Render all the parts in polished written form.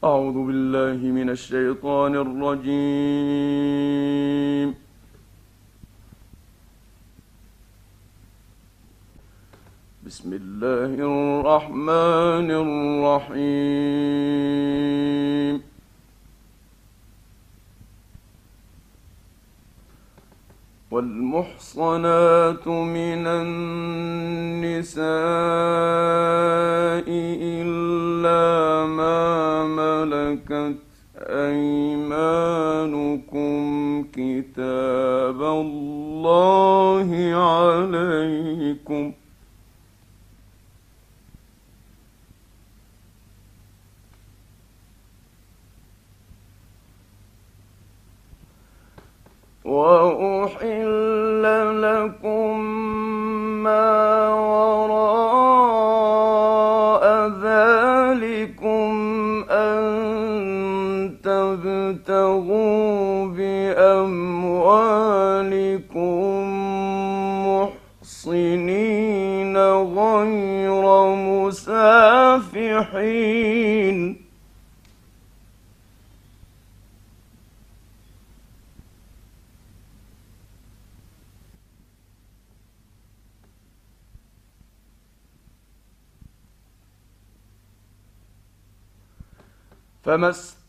أعوذ بالله من الشيطان الرجيم. بسم الله الرحمن الرحيم. والمحصنات من النساء إلا ما ملكت أيمانكم كتاب الله عليكم. وأحل لكم ما وراء ذلكم أن تبتغوا بأموالكم محصنين غير مسافحين. فما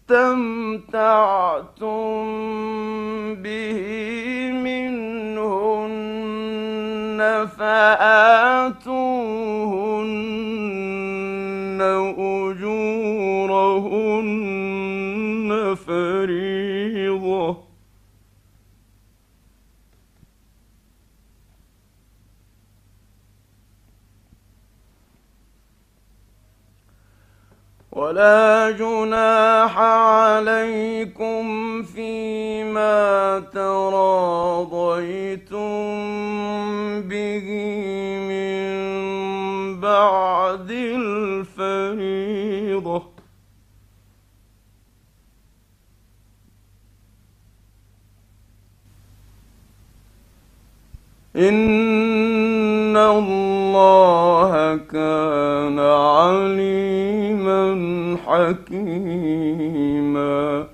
استمتعتم به منهن فآتوهن أجورهن فريضة. ولا جناح عليكم فيما تراضيتم به من بعد الفريضة. إن الله كان عليما حكيما.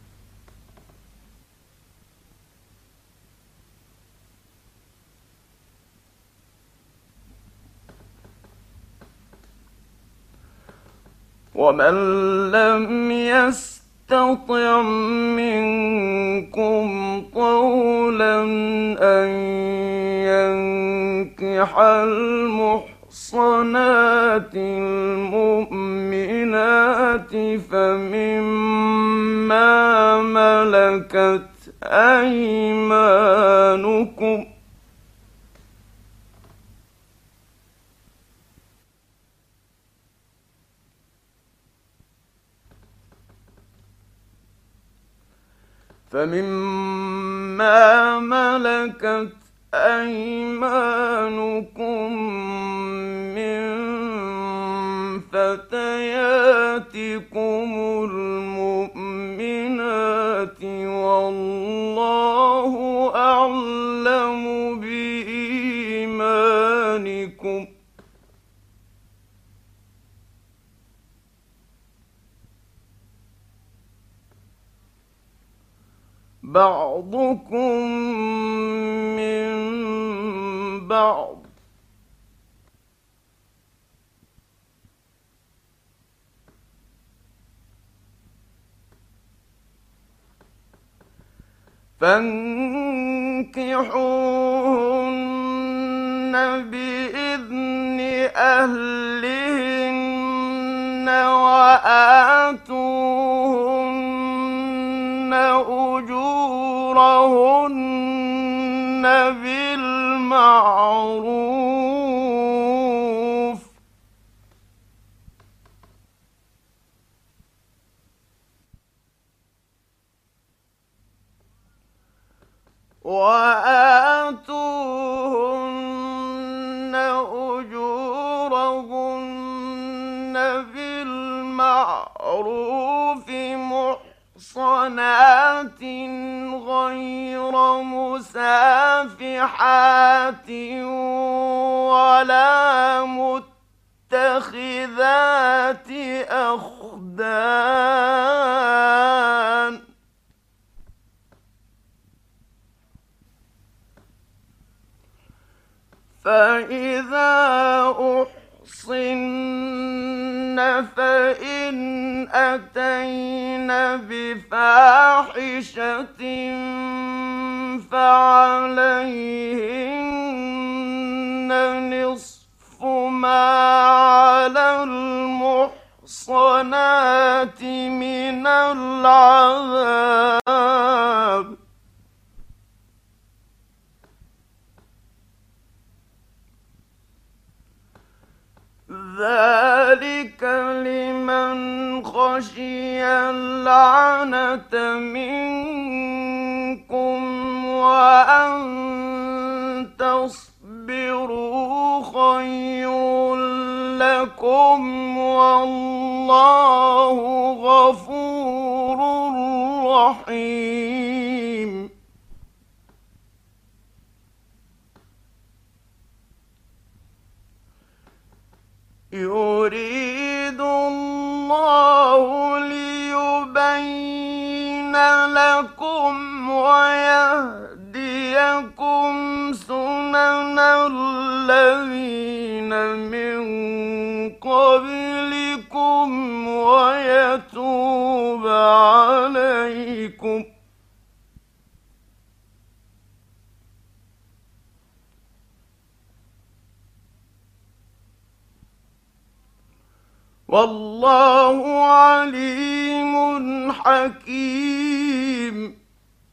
ومن لم يستطع منكم طولا أن ينكح المحصنات المؤمنات فمما ملكت أيمانكم من فتياتكم المؤمنات والله أعلم بإيمانكم. بعضكم من بعض فانكحوهن بإذن أهلهن وآتوهن أجورهن بالمعروف. وآتوهن أجورهن بالمعروف محصنات غير مسافحات ولا متخذات أخدان الأبدان فإذا أحصن فإن أتين بفاحشة فعليهن نصف ما على المحصنات من العذاب ذلك لمن خشي العنة منكم وأن تصبروا خير لكم والله غفور رحيم يريد الله ليبين لكم ويهديكم سنن الذين من قبلكم ويتوب عليكم والله عليم حكيم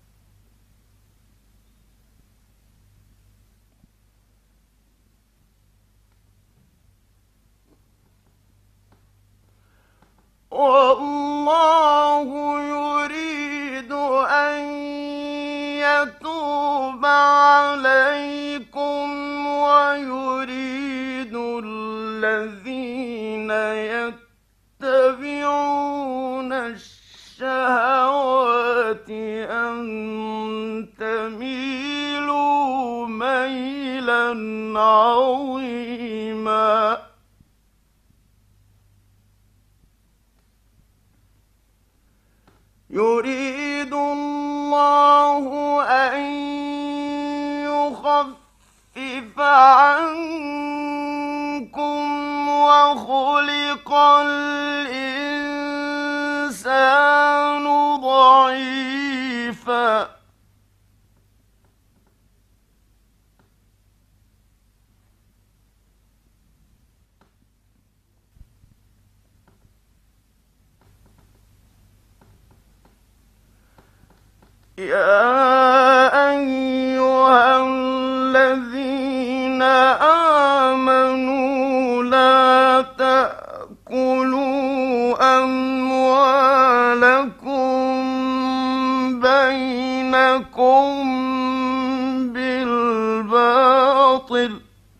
والله يريد أن يتوب عليكم ويريد الذين يتبعون الشهوات أن تميلوا ميلا عظيما يريد الله أن يخفف عنكم وخلق الإنسان ضعيفا يا أيها الذين آمنوا لا تأكلوا أموالكم بينكم بالباطل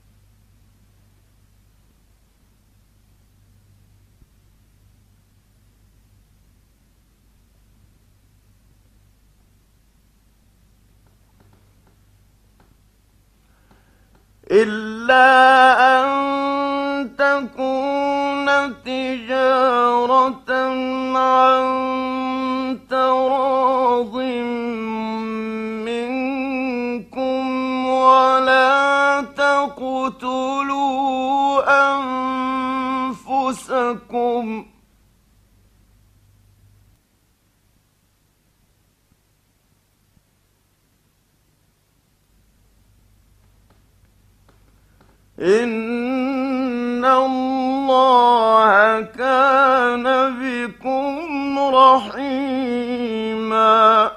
إلا أن تكون تجارة عن تراض منكم ولا تقتلوا أنفسكم إن الله كان بكم رحيما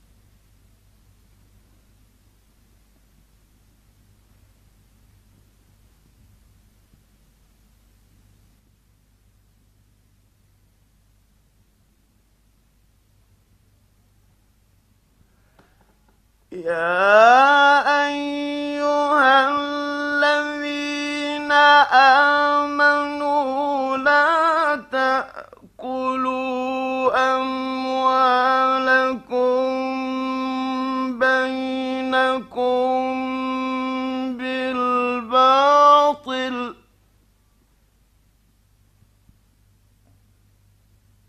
يا أيها الذين آمنوا لا تأكلوا أموالكم بينكم بالباطل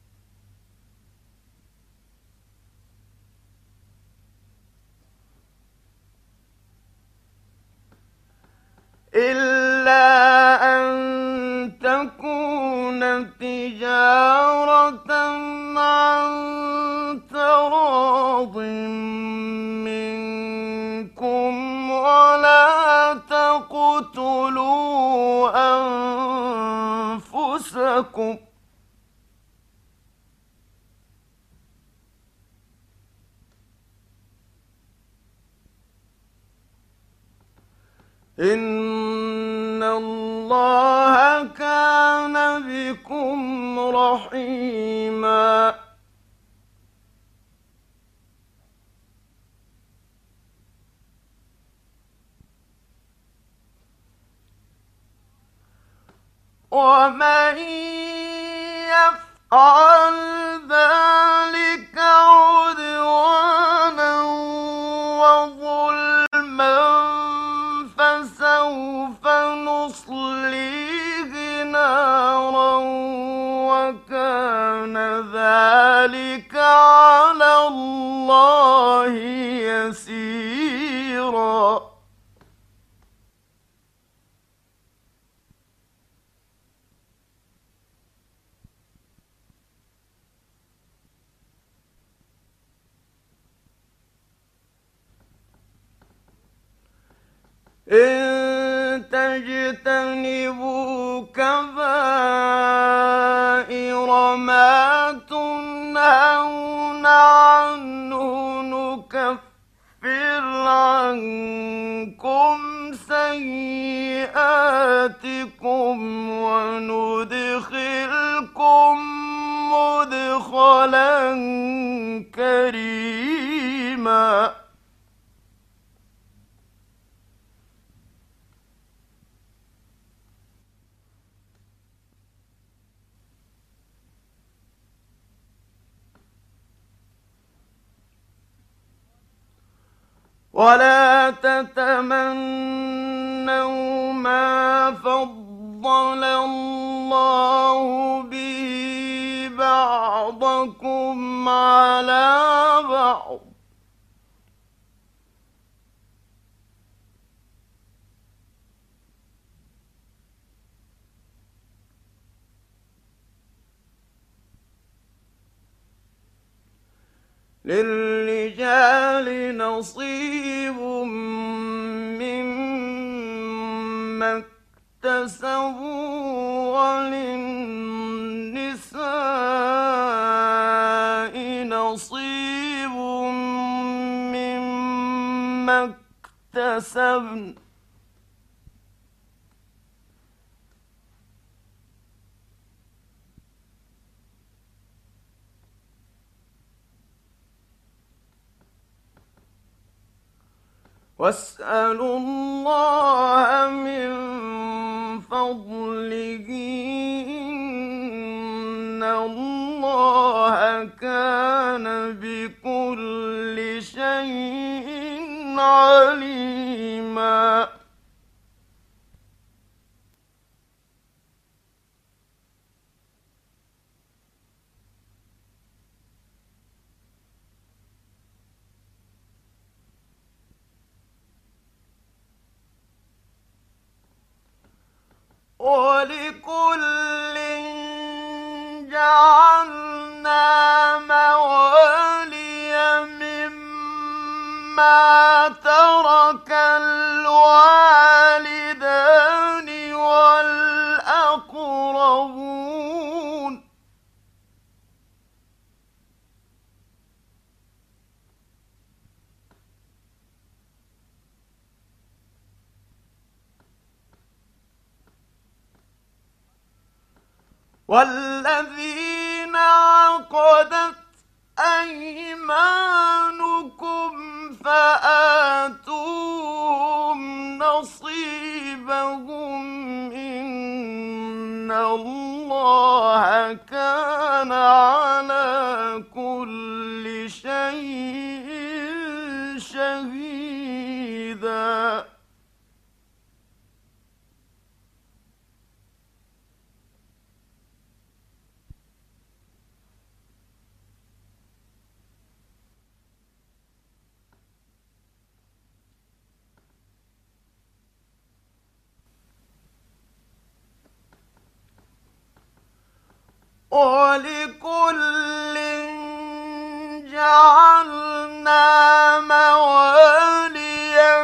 عن تراض منكم ولا تقتلوا أنفسكم إن الله كان بكم رحيما ومن يفعل ذلك عدوانا وظلما فسوف نصليه نارا وكان ذلك على الله يسيرا إن تجتنبوا كبائر ما تنهون عنه نكفر عنكم سيئاتكم وندخلكم مدخلا كريما ولا تتمنوا ما فضل الله به بعضكم على بعض للرجال نصيب مما اكتسبوا وللنساء نصيب مما اكتسبن واسألوا الله من فضله إن الله كان بكل شيء عليما ولكل جعلنا موالي مما ترك الوالدان والأقربون والذين عقدت أيمانكم فآتوهم نصيبهم إن الله كان على كل شيء شهيدا ولكل جعلنا موالي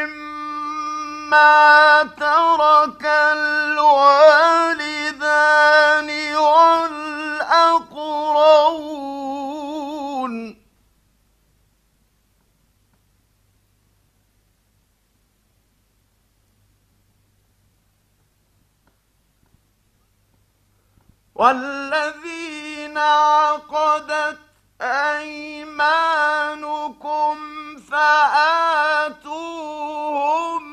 مما ترك الوالدان والأقربون والذين عقدت أيمانكم فآتوهم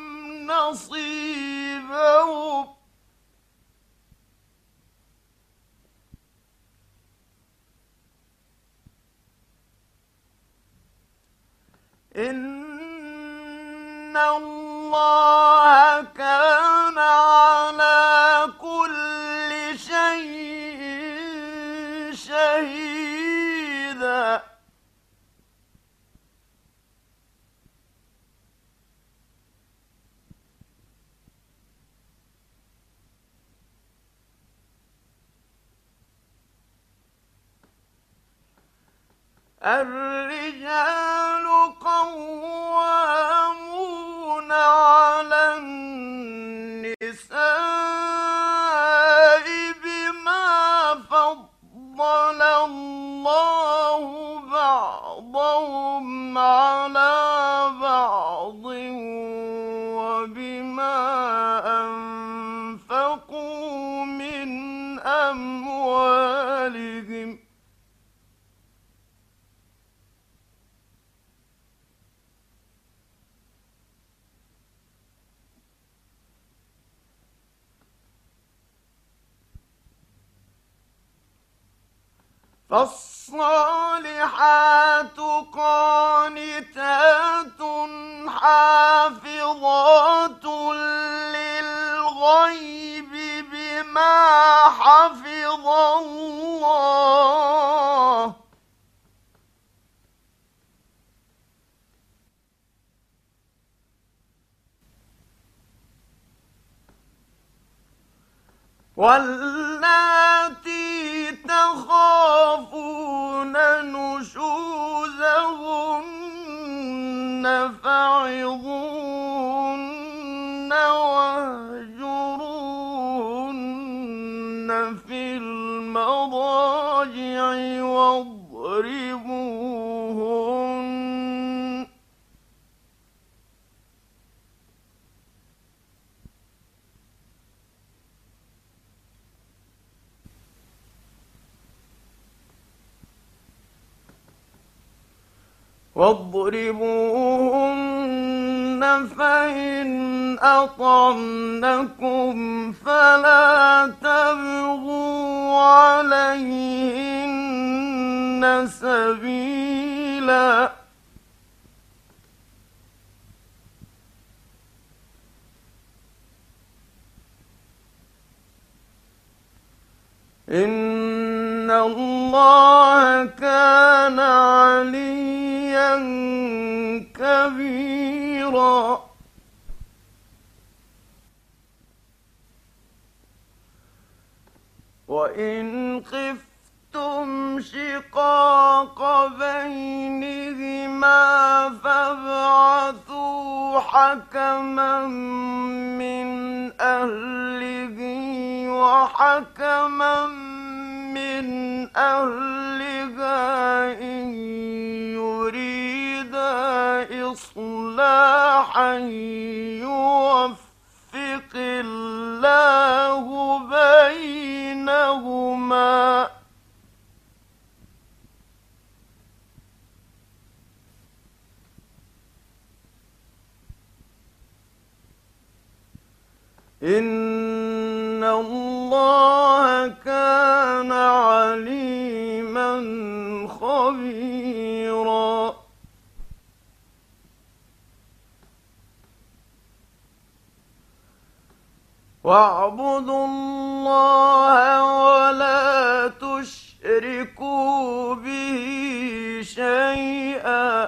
نصيبهم إن الله كان على كل شيء شهيدا الرجال قوامون على النساء بما فضل الله بعضهم على بعض وبما أنفقوا من أموالهم فالصالحات قانتات حافظات للغيب بما حفظ الله واللاتي تخافون نشوزهن فعظوهن واهجروهن في المضاجع واضربوهن فإن أطعنكم فلا تبغوا عليهن سبيلا إن الله كان عليا كبيرا وإن خفتم شقاق بينهما فابعثوا حكما من أهله وحكما من أهلها إن يريدا إصلاحا يوفق الله بينهما إن الله كان عليما خبيرا واعبدوا الله ولا تشركوا به شيئا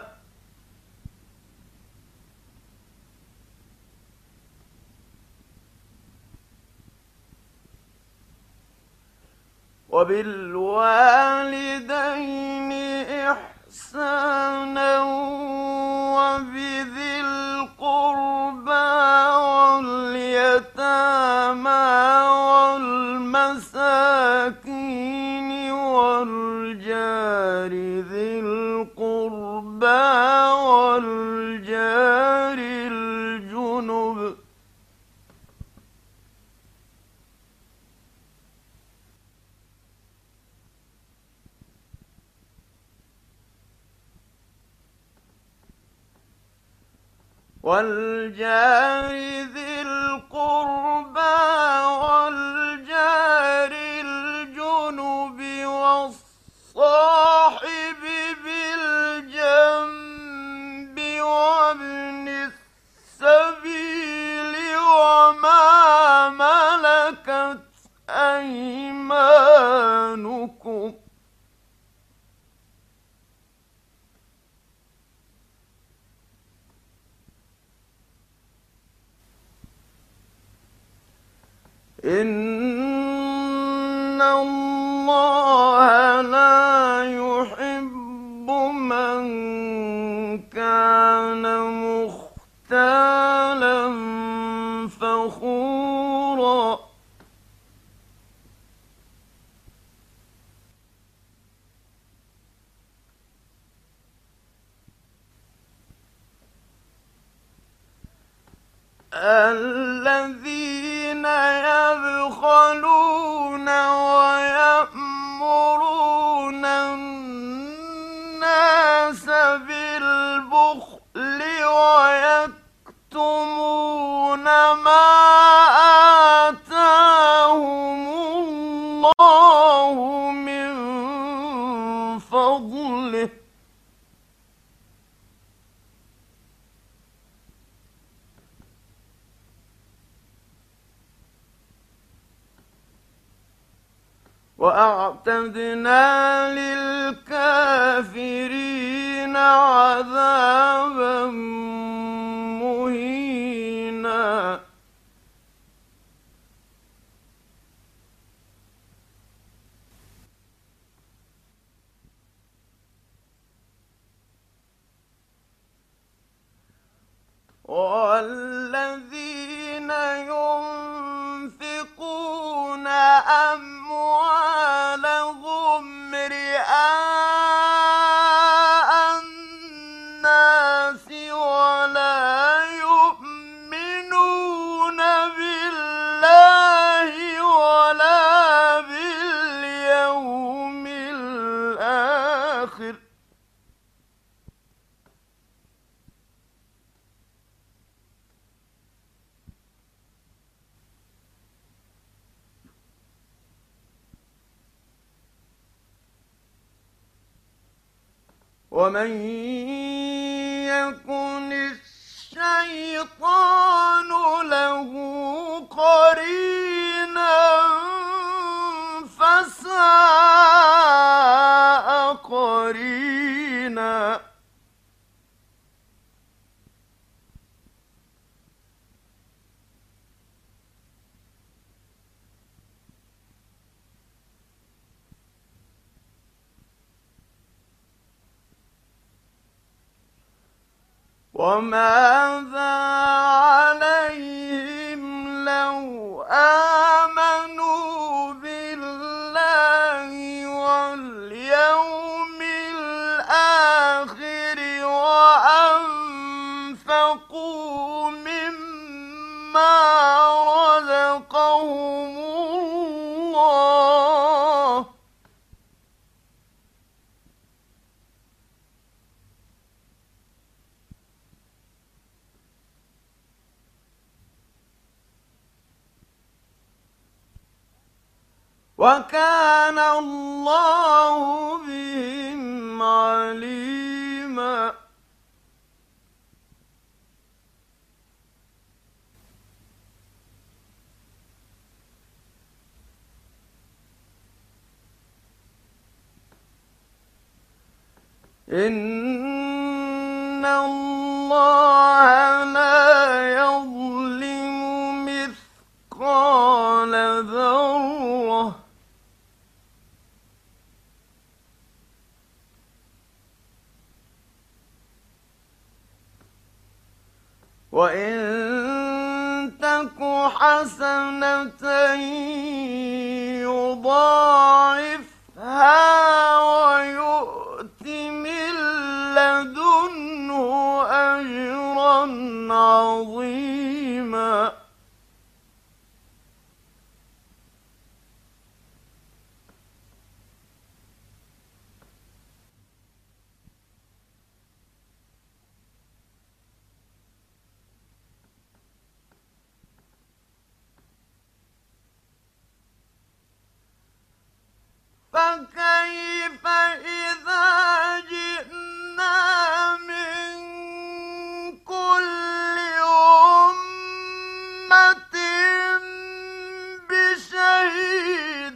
وبالوالدين إحسانا وبذي القربى واليتامى والمساكين والجار ذي القربى والجار الجنب ذي القربى والجار الجنب والصاحب بالجنب وابن السبيل وما ملكت أيمانكم إن الله لا يحب من كان مختالا فخورا الذين يبخلون ويأمرون الناس بالبخل ويكتمون ما آتاهم الله من فضله وأعتدنا للكافرين عذابا مهينا والذين ينفقون أموالهم رئاء الناس ولا يؤمنون بالله ولا باليوم الآخر ومن يكن الشيطان له قرينا فساء قرينا وماذا عليهم لو آمنوا بالله واليوم الآخر وأنفقوا مما رزقهم الله وكان الله بهم عليما إن الله لا يظلم مثقال ذرة وإن تك حسنة يضاعفها ويؤت من لدنه أجرا عظيما. فكيف إذا جئنا من كل أمة بشهيد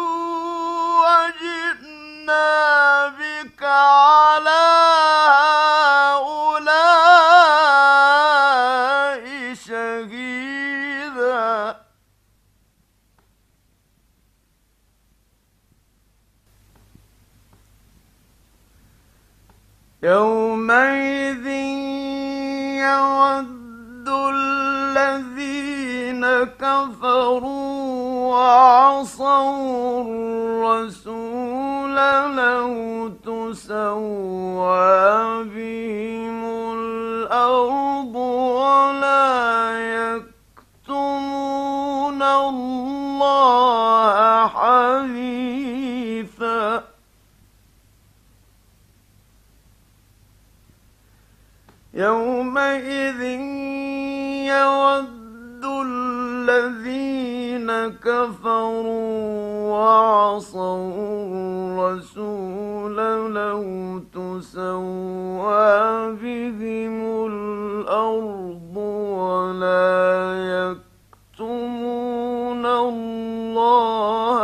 وجئنا بك على هؤلاء شهيدا. يومئذ يود الذين كفروا وعصوا الرسول لو تسوى بهم الأرض ولا يكتمون الله حديثا. يومئذ يود الذين كفروا وعصوا الرسول لو تسوى بهم الأرض ولا يكتمون الله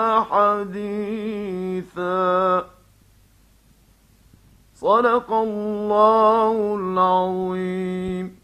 حديثا. صدق الله العظيم.